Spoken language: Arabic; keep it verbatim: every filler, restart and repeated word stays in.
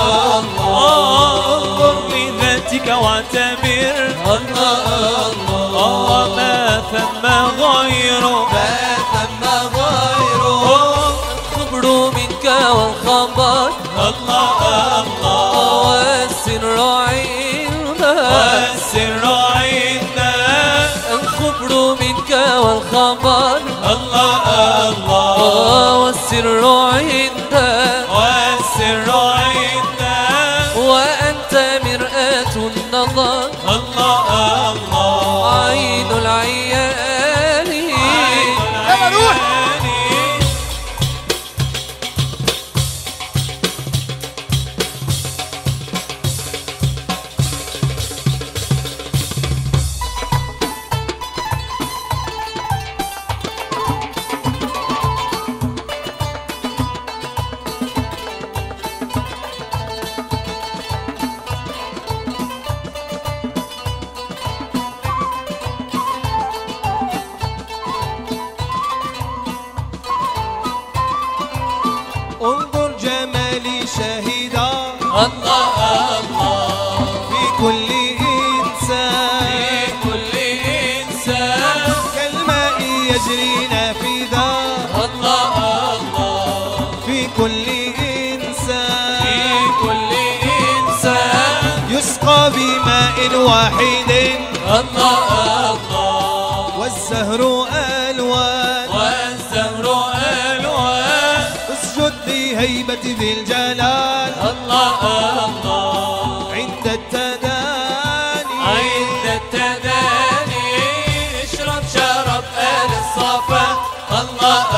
انظر لذاتك واعتبر الله الله ما ثم غيره ما ثم غيره الخبر منك والخبر الله الله والسر عندك والسر عندك الخبر منك والخبر الله الله والسر عندك والسر عندك وأنت مرآة النظر الله الله عين العيان يلا روح انظر جمالي شاهدا الله الله في كل إنسان في كل إنسان كالماء يجري نافذا الله الله في كل إنسان في كل إنسان يسقى بماء واحد الله الله والزهر ألوان والزهر ألوان اسجد لهيبة ذي الجلال الله الله عند التداني عند التداني اشرب شرب آل الصفا الله